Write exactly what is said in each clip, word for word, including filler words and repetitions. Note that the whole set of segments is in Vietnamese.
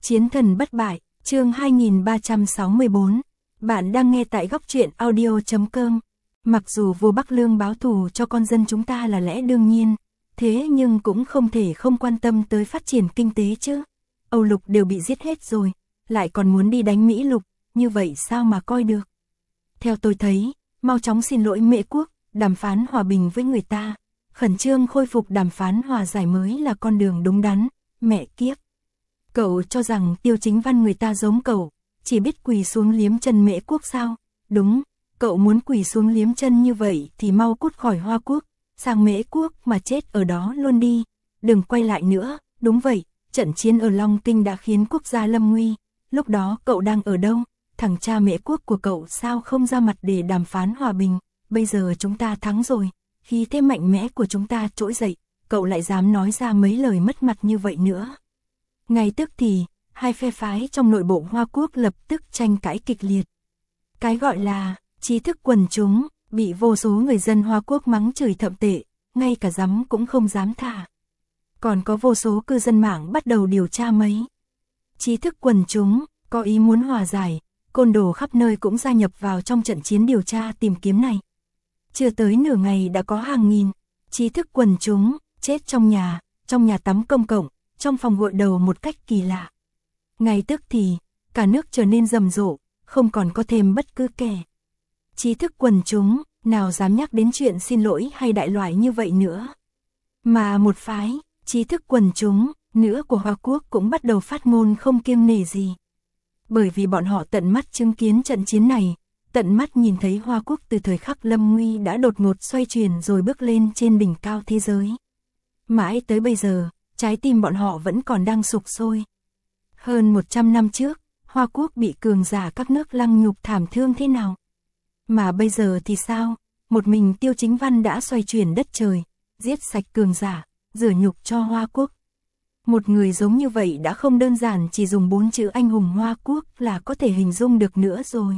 Chiến thần bất bại, chương hai nghìn ba trăm sáu mươi bốn. Bạn đang nghe tại góc truyện audio chấm com. Mặc dù vua Bắc Lương báo thù cho con dân chúng ta là lẽ đương nhiên, thế nhưng cũng không thể không quan tâm tới phát triển kinh tế chứ. Âu Lục đều bị giết hết rồi, lại còn muốn đi đánh Mỹ Lục, như vậy sao mà coi được. Theo tôi thấy, mau chóng xin lỗi Mễ Quốc, đàm phán hòa bình với người ta, khẩn trương khôi phục đàm phán hòa giải mới là con đường đúng đắn. Mẹ kiếp, cậu cho rằng Tiêu Chính Văn người ta giống cậu, chỉ biết quỳ xuống liếm chân Mễ Quốc sao? Đúng, cậu muốn quỳ xuống liếm chân như vậy thì mau cút khỏi Hoa Quốc, sang Mễ Quốc mà chết ở đó luôn đi, đừng quay lại nữa. Đúng vậy, trận chiến ở Long Kinh đã khiến quốc gia lâm nguy, lúc đó cậu đang ở đâu? Thằng cha Mễ Quốc của cậu sao không ra mặt để đàm phán hòa bình? Bây giờ chúng ta thắng rồi, khí thế mạnh mẽ của chúng ta trỗi dậy, cậu lại dám nói ra mấy lời mất mặt như vậy nữa. Ngay tức thì, hai phe phái trong nội bộ Hoa Quốc lập tức tranh cãi kịch liệt. Cái gọi là trí thức quần chúng, bị vô số người dân Hoa Quốc mắng chửi thậm tệ, ngay cả giấm cũng không dám thả. Còn có vô số cư dân mạng bắt đầu điều tra mấy. Trí thức quần chúng, có ý muốn hòa giải, côn đồ khắp nơi cũng gia nhập vào trong trận chiến điều tra tìm kiếm này. Chưa tới nửa ngày đã có hàng nghìn trí thức quần chúng chết trong nhà, trong nhà tắm công cộng, trong phòng gội đầu một cách kỳ lạ. Ngay tức thì, cả nước trở nên rầm rộ, không còn có thêm bất cứ kẻ trí thức quần chúng nào dám nhắc đến chuyện xin lỗi hay đại loại như vậy nữa. Mà một phái trí thức quần chúng nữa của Hoa Quốc cũng bắt đầu phát ngôn không kiêng nể gì. Bởi vì bọn họ tận mắt chứng kiến trận chiến này, tận mắt nhìn thấy Hoa Quốc từ thời khắc lâm nguy đã đột ngột xoay chuyển rồi bước lên trên đỉnh cao thế giới. Mãi tới bây giờ, trái tim bọn họ vẫn còn đang sục sôi. Hơn một trăm năm trước, Hoa Quốc bị cường giả các nước lăng nhục thảm thương thế nào? Mà bây giờ thì sao? Một mình Tiêu Chính Văn đã xoay chuyển đất trời, giết sạch cường giả, rửa nhục cho Hoa Quốc. Một người giống như vậy đã không đơn giản chỉ dùng bốn chữ anh hùng Hoa Quốc là có thể hình dung được nữa rồi.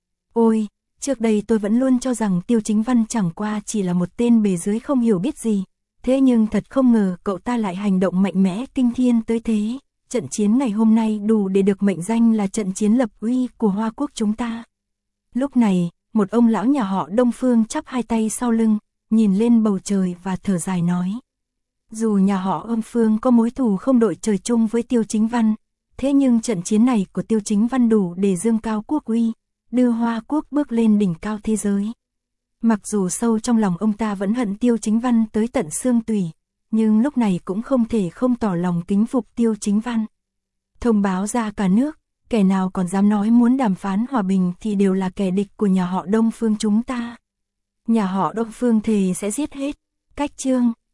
Ôi, trước đây tôi vẫn luôn cho rằng Tiêu Chính Văn chẳng qua chỉ là một tên bề dưới không hiểu biết gì. Thế nhưng thật không ngờ cậu ta lại hành động mạnh mẽ kinh thiên tới thế. Trận chiến ngày hôm nay đủ để được mệnh danh là trận chiến lập uy của Hoa Quốc chúng ta. Lúc này, một ông lão nhà họ Đông Phương chắp hai tay sau lưng, nhìn lên bầu trời và thở dài nói. Dù nhà họ Đông Phương có mối thù không đội trời chung với Tiêu Chính Văn, thế nhưng trận chiến này của Tiêu Chính Văn đủ để dương cao quốc uy, đưa Hoa Quốc bước lên đỉnh cao thế giới. Mặc dù sâu trong lòng ông ta vẫn hận Tiêu Chính Văn tới tận xương tủy, nhưng lúc này cũng không thể không tỏ lòng kính phục Tiêu Chính Văn. Thông báo ra cả nước, kẻ nào còn dám nói muốn đàm phán hòa bình thì đều là kẻ địch của nhà họ Đông Phương chúng ta. Nhà họ Đông Phương thề sẽ giết hết. Cách chương